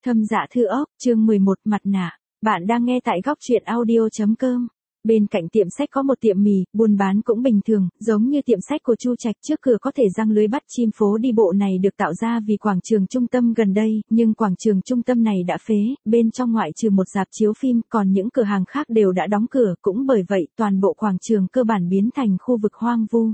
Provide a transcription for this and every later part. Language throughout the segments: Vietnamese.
Thâm Dạ Thư Ốc, chương 11, mặt nạ. Bạn đang nghe tại góc truyện audio.com. Bên cạnh tiệm sách có một tiệm mì, buôn bán cũng bình thường, giống như tiệm sách của Chu Trạch. Trước cửa có thể giăng lưới bắt chim. Phố đi bộ này được tạo ra vì quảng trường trung tâm gần đây, nhưng quảng trường trung tâm này đã phế, bên trong ngoại trừ một rạp chiếu phim, còn những cửa hàng khác đều đã đóng cửa. Cũng bởi vậy, toàn bộ quảng trường cơ bản biến thành khu vực hoang vu.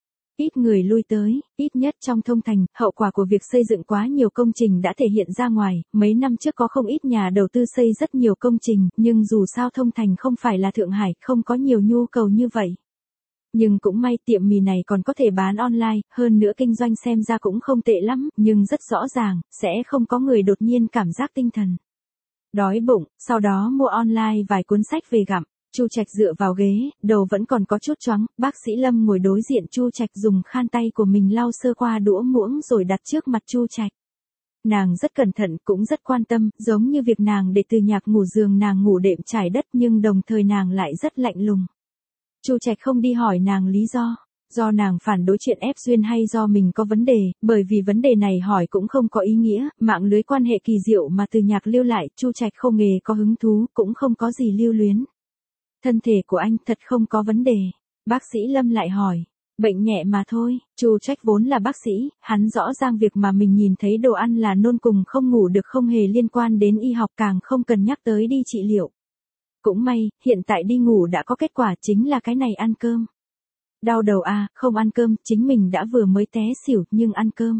Ít người lui tới, ít nhất trong Thông Thành, hậu quả của việc xây dựng quá nhiều công trình đã thể hiện ra ngoài. Mấy năm trước có không ít nhà đầu tư xây rất nhiều công trình, nhưng dù sao Thông Thành không phải là Thượng Hải, không có nhiều nhu cầu như vậy. Nhưng cũng may tiệm mì này còn có thể bán online, hơn nữa kinh doanh xem ra cũng không tệ lắm, nhưng rất rõ ràng, sẽ không có người đột nhiên cảm giác tinh thần đói bụng, sau đó mua online vài cuốn sách về gặm. Chu Trạch dựa vào ghế, đầu vẫn còn có chút choáng. Bác sĩ Lâm ngồi đối diện Chu Trạch, dùng khăn tay của mình lau sơ qua đũa muỗng rồi đặt trước mặt Chu Trạch. Nàng rất cẩn thận, cũng rất quan tâm, giống như việc nàng để Từ Nhạc ngủ giường nàng ngủ đệm trải đất, nhưng đồng thời nàng lại rất lạnh lùng. Chu Trạch không đi hỏi nàng lý do nàng phản đối chuyện ép duyên hay do mình có vấn đề, bởi vì vấn đề này hỏi cũng không có ý nghĩa. Mạng lưới quan hệ kỳ diệu mà Từ Nhạc lưu lại, Chu Trạch không hề có hứng thú, cũng không có gì lưu luyến. Thân thể của anh thật không có vấn đề. Bác sĩ Lâm lại hỏi. Bệnh nhẹ mà thôi. Chu Trạch vốn là bác sĩ, hắn rõ ràng việc mà mình nhìn thấy đồ ăn là nôn cùng không ngủ được không hề liên quan đến y học, càng không cần nhắc tới đi trị liệu. Cũng may, hiện tại đi ngủ đã có kết quả, chính là cái này ăn cơm. Đau đầu à, không ăn cơm, chính mình đã vừa mới té xỉu, nhưng ăn cơm.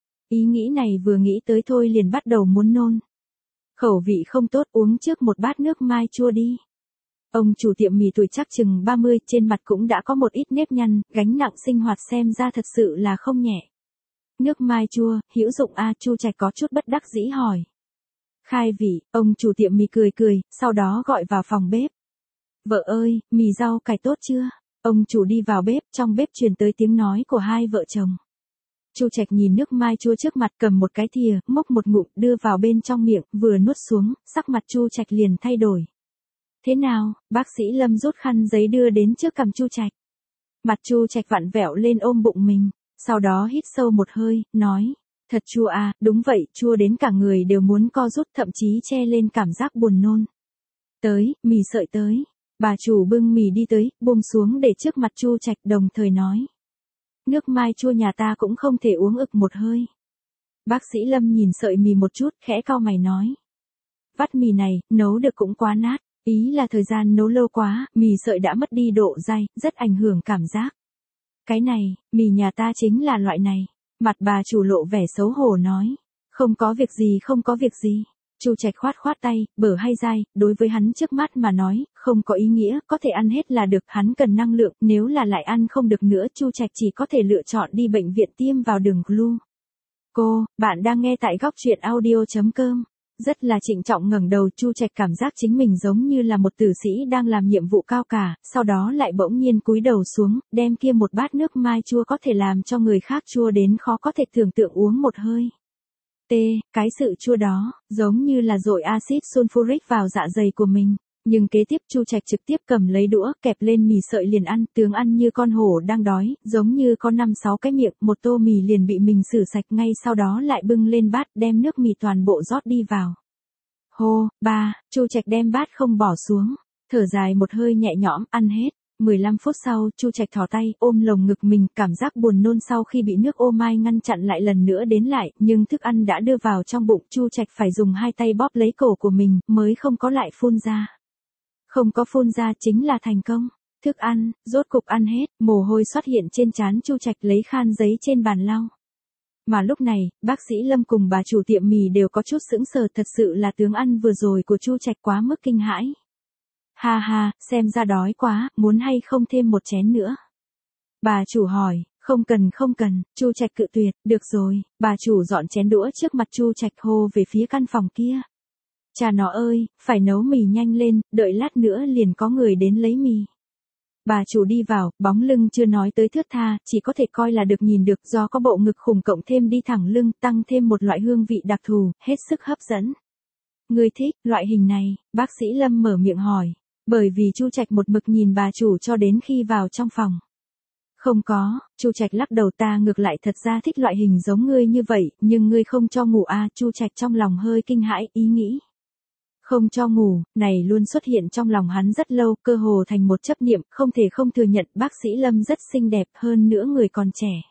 Ý nghĩ này vừa nghĩ tới thôi liền bắt đầu muốn nôn. Khẩu vị không tốt, uống trước một bát nước mai chua đi. Ông chủ tiệm mì tuổi chắc chừng 30, trên mặt cũng đã có một ít nếp nhăn, gánh nặng sinh hoạt xem ra thật sự là không nhẹ. Nước mai chua, hữu dụng à? Chu Trạch có chút bất đắc dĩ hỏi. Khai vị, ông chủ tiệm mì cười, sau đó gọi vào phòng bếp. Vợ ơi, mì rau cải tốt chưa? Ông chủ đi vào bếp, trong bếp truyền tới tiếng nói của hai vợ chồng. Chu Trạch nhìn nước mai chua trước mặt, cầm một cái thìa, múc một ngụm, đưa vào bên trong miệng, vừa nuốt xuống, sắc mặt Chu Trạch liền thay đổi. Thế nào? Bác sĩ Lâm rút khăn giấy đưa đến trước cằm Chu Trạch. Mặt Chu Trạch vặn vẹo lên ôm bụng mình, sau đó hít sâu một hơi, nói, thật chua à? Đúng vậy, chua đến cả người đều muốn co rút, thậm chí che lên cảm giác buồn nôn. Tới, mì sợi tới. Bà chủ bưng mì đi tới, buông xuống để trước mặt Chu Trạch, đồng thời nói. Nước mai chua nhà ta cũng không thể uống ực một hơi. Bác sĩ Lâm nhìn sợi mì một chút, khẽ cau mày nói. Vắt mì này, nấu được cũng quá nát. Ý là thời gian nấu lâu quá, mì sợi đã mất đi độ dai, rất ảnh hưởng cảm giác. Cái này, mì nhà ta chính là loại này. Mặt bà chủ lộ vẻ xấu hổ nói. Không có việc gì, không có việc gì. Chu Trạch khoát tay, bở hay dai, đối với hắn trước mắt mà nói, không có ý nghĩa, có thể ăn hết là được, hắn cần năng lượng, nếu là lại ăn không được nữa, Chu Trạch chỉ có thể lựa chọn đi bệnh viện tiêm vào đường glu. Cô, bạn đang nghe tại góc truyện audio.com. Rất là trịnh trọng ngẩng đầu, Chu Trạch cảm giác chính mình giống như là một tử sĩ đang làm nhiệm vụ cao cả, sau đó lại bỗng nhiên cúi đầu xuống, đem kia một bát nước mai chua có thể làm cho người khác chua đến khó có thể tưởng tượng uống một hơi. Cái sự chua đó, giống như là dội axit sulfuric vào dạ dày của mình. Nhưng kế tiếp Chu Trạch trực tiếp cầm lấy đũa, kẹp lên mì sợi liền ăn, tướng ăn như con hổ đang đói, giống như có 5-6 cái miệng, một tô mì liền bị mình xử sạch, ngay sau đó lại bưng lên bát, đem nước mì toàn bộ rót đi vào. Hô, Chu Trạch đem bát không bỏ xuống, thở dài một hơi nhẹ nhõm, ăn hết. 15 phút sau, Chu Trạch thò tay, ôm lồng ngực mình, cảm giác buồn nôn sau khi bị nước ô mai ngăn chặn lại lần nữa đến lại, nhưng thức ăn đã đưa vào trong bụng, Chu Trạch phải dùng hai tay bóp lấy cổ của mình, mới không có lại phun ra. Không có phun ra chính là thành công. Thức ăn, rốt cục ăn hết, mồ hôi xuất hiện trên trán Chu Trạch, lấy khăn giấy trên bàn lau. Mà lúc này, bác sĩ Lâm cùng bà chủ tiệm mì đều có chút sững sờ, thật sự là tướng ăn vừa rồi của Chu Trạch quá mức kinh hãi. Ha ha, xem ra đói quá, muốn hay không thêm một chén nữa? Bà chủ hỏi. Không cần, Chu Trạch cự tuyệt, được rồi. Bà chủ dọn chén đũa trước mặt Chu Trạch, hô về phía căn phòng kia. Cha nó ơi, phải nấu mì nhanh lên, đợi lát nữa liền có người đến lấy mì. Bà chủ đi vào, bóng lưng chưa nói tới thướt tha, chỉ có thể coi là được nhìn được, do có bộ ngực khủng cộng thêm đi thẳng lưng, tăng thêm một loại hương vị đặc thù, hết sức hấp dẫn. Người thích loại hình này? Bác sĩ Lâm mở miệng hỏi, bởi vì Chu Trạch một mực nhìn bà chủ cho đến khi vào trong phòng. Không có, Chu Trạch lắc đầu, ta ngược lại thật ra thích loại hình giống ngươi như vậy, nhưng ngươi không cho ngủ à, Chu Trạch trong lòng hơi kinh hãi, ý nghĩ. Không cho ngủ, này luôn xuất hiện trong lòng hắn rất lâu, cơ hồ thành một chấp niệm, không thể không thừa nhận bác sĩ Lâm rất xinh đẹp, hơn nữa người còn trẻ.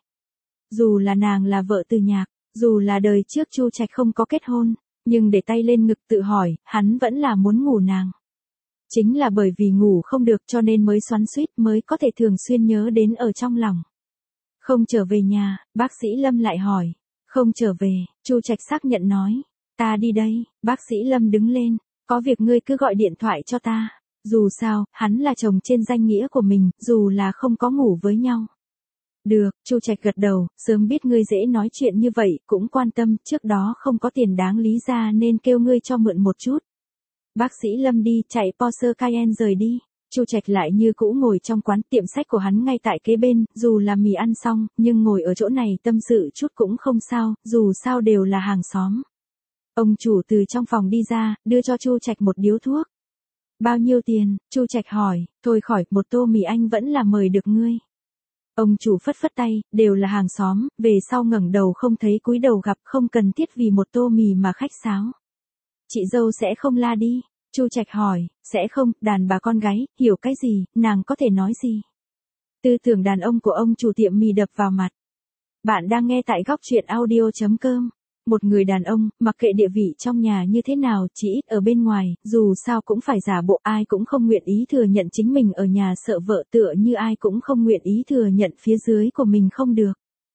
Dù là nàng là vợ từ nhạc, dù là đời trước Chu Trạch không có kết hôn, nhưng để tay lên ngực tự hỏi, hắn vẫn là muốn ngủ nàng. Chính là bởi vì ngủ không được cho nên mới xoắn xuýt, mới có thể thường xuyên nhớ đến ở trong lòng. Không trở về nhà, bác sĩ Lâm lại hỏi. Không trở về, Chu Trạch xác nhận nói. Ta đi đây, bác sĩ Lâm đứng lên. Có việc ngươi cứ gọi điện thoại cho ta. Dù sao, hắn là chồng trên danh nghĩa của mình, dù là không có ngủ với nhau. Được, Chu Trạch gật đầu, sớm biết ngươi dễ nói chuyện như vậy, cũng quan tâm, trước đó không có tiền đáng lý ra nên kêu ngươi cho mượn một chút. Bác sĩ Lâm đi, chạy Porsche Cayenne rời đi. Chu Trạch lại như cũ ngồi trong quán, tiệm sách của hắn ngay tại kế bên, dù là mì ăn xong, nhưng ngồi ở chỗ này tâm sự chút cũng không sao, dù sao đều là hàng xóm. Ông chủ từ trong phòng đi ra, đưa cho Chu Trạch một điếu thuốc. Bao nhiêu tiền? Chu Trạch hỏi. Thôi khỏi, một tô mì anh vẫn là mời được ngươi. Ông chủ phất phất tay, đều là hàng xóm, về sau ngẩng đầu không thấy cúi đầu gặp, không cần thiết vì một tô mì mà khách sáo. Chị dâu sẽ không la đi. Chu Trạch hỏi. Sẽ không, đàn bà con gái, hiểu cái gì, nàng có thể nói gì. Tư tưởng đàn ông của ông chủ tiệm mì đập vào mặt. Bạn đang nghe tại góc truyện audio.com. Một người đàn ông, mặc kệ địa vị trong nhà như thế nào, chỉ ít ở bên ngoài, dù sao cũng phải giả bộ, ai cũng không nguyện ý thừa nhận chính mình ở nhà sợ vợ, tựa như ai cũng không nguyện ý thừa nhận phía dưới của mình không được.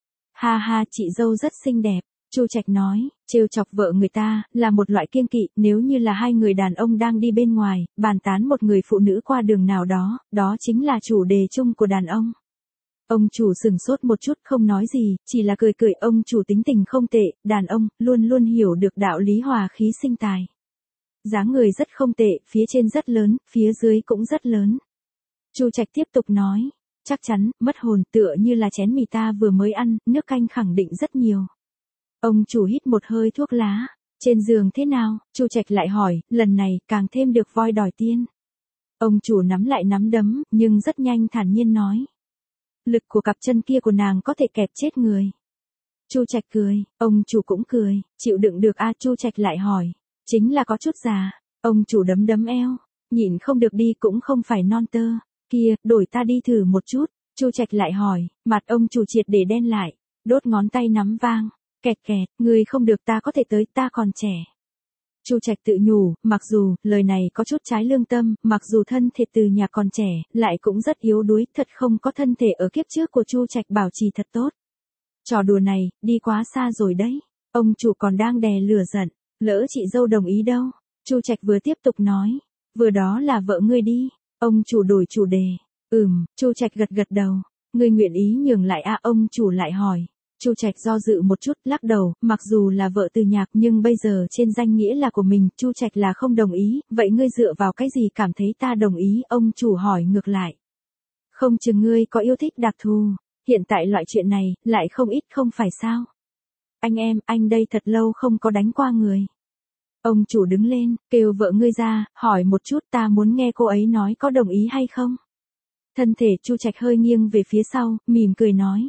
Ha ha, chị dâu rất xinh đẹp. Chu Trạch nói, trêu chọc vợ người ta, là một loại kiêng kỵ, nếu như là hai người đàn ông đang đi bên ngoài, bàn tán một người phụ nữ qua đường nào đó, đó chính là chủ đề chung của đàn ông. Ông chủ sừng sốt một chút không nói gì, chỉ là cười cười, ông chủ tính tình không tệ, đàn ông, luôn luôn hiểu được đạo lý hòa khí sinh tài. Dáng người rất không tệ, phía trên rất lớn, phía dưới cũng rất lớn. Chu Trạch tiếp tục nói, chắc chắn, mất hồn, tựa như là chén mì ta vừa mới ăn, nước canh khẳng định rất nhiều. Ông chủ hít một hơi thuốc lá. Trên giường thế nào? Chu Trạch lại hỏi, lần này càng thêm được voi đòi tiên. Ông chủ nắm lại nắm đấm, nhưng rất nhanh thản nhiên nói. Lực của cặp chân kia của nàng có thể kẹp chết người. Chu Trạch cười, ông chủ cũng cười, chịu đựng được a? Chu Trạch lại hỏi. Chính là có chút già. Ông chủ đấm đấm eo. Nhịn không được đi cũng không phải non tơ. Kia, đổi ta đi thử một chút. Chu Trạch lại hỏi, mặt ông chủ triệt để đen lại. Đốt ngón tay nắm vang. Kẹt kẹt, người không được, ta có thể tới, ta còn trẻ. Chu Trạch tự nhủ, mặc dù, lời này có chút trái lương tâm, mặc dù thân thể từ nhà còn trẻ, lại cũng rất yếu đuối, thật không có thân thể ở kiếp trước của Chu Trạch bảo trì thật tốt. Trò đùa này, đi quá xa rồi đấy. Ông chủ còn đang đè lửa giận, lỡ chị dâu đồng ý đâu. Chu Trạch vừa tiếp tục nói, vừa đó là vợ ngươi đi. Ông chủ đổi chủ đề. Chu Trạch gật gật đầu. Ngươi nguyện ý nhường lại à? Ông chủ lại hỏi. Chu Trạch do dự một chút, lắc đầu, mặc dù là vợ từ nhạc nhưng bây giờ trên danh nghĩa là của mình, Chu Trạch là không đồng ý, vậy ngươi dựa vào cái gì cảm thấy ta đồng ý? Ông chủ hỏi ngược lại. Không chừng ngươi có yêu thích đặc thù, hiện tại loại chuyện này, lại không ít không phải sao? Anh em, anh đây thật lâu không có đánh qua người. Ông chủ đứng lên, kêu vợ ngươi ra, hỏi một chút, ta muốn nghe cô ấy nói có đồng ý hay không? Thân thể Chu Trạch hơi nghiêng về phía sau, mỉm cười nói.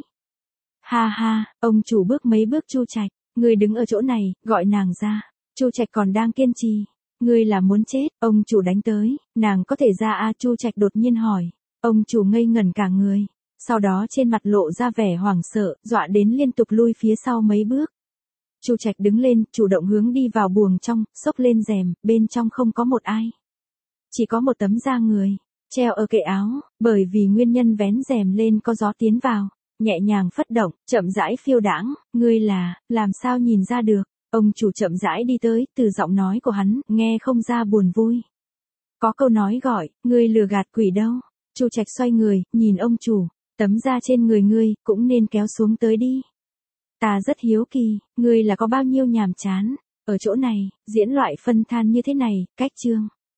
Ha ha, ông chủ bước mấy bước. Chu Trạch, ngươi đứng ở chỗ này, gọi nàng ra. Chu Trạch còn đang kiên trì. Ngươi là muốn chết? Ông chủ đánh tới, nàng có thể ra à? Chu Trạch đột nhiên hỏi. Ông chủ ngây ngẩn cả người, sau đó trên mặt lộ ra vẻ hoảng sợ, dọa đến liên tục lui phía sau mấy bước. Chu Trạch đứng lên, chủ động hướng đi vào buồng trong, xốc lên rèm, bên trong không có một ai. Chỉ có một tấm da người, treo ở kệ áo, bởi vì nguyên nhân vén rèm lên có gió tiến vào. Nhẹ nhàng phất động, chậm rãi phiêu đãng, ngươi là, làm sao nhìn ra được? Ông chủ chậm rãi đi tới, từ giọng nói của hắn, nghe không ra buồn vui. Có câu nói gọi, ngươi lừa gạt quỷ đâu. Chu Trạch xoay người, nhìn ông chủ, tấm da trên người ngươi, cũng nên kéo xuống tới đi. Ta rất hiếu kỳ, ngươi là có bao nhiêu nhàm chán, ở chỗ này, diễn loại phân than như thế này, cách chương.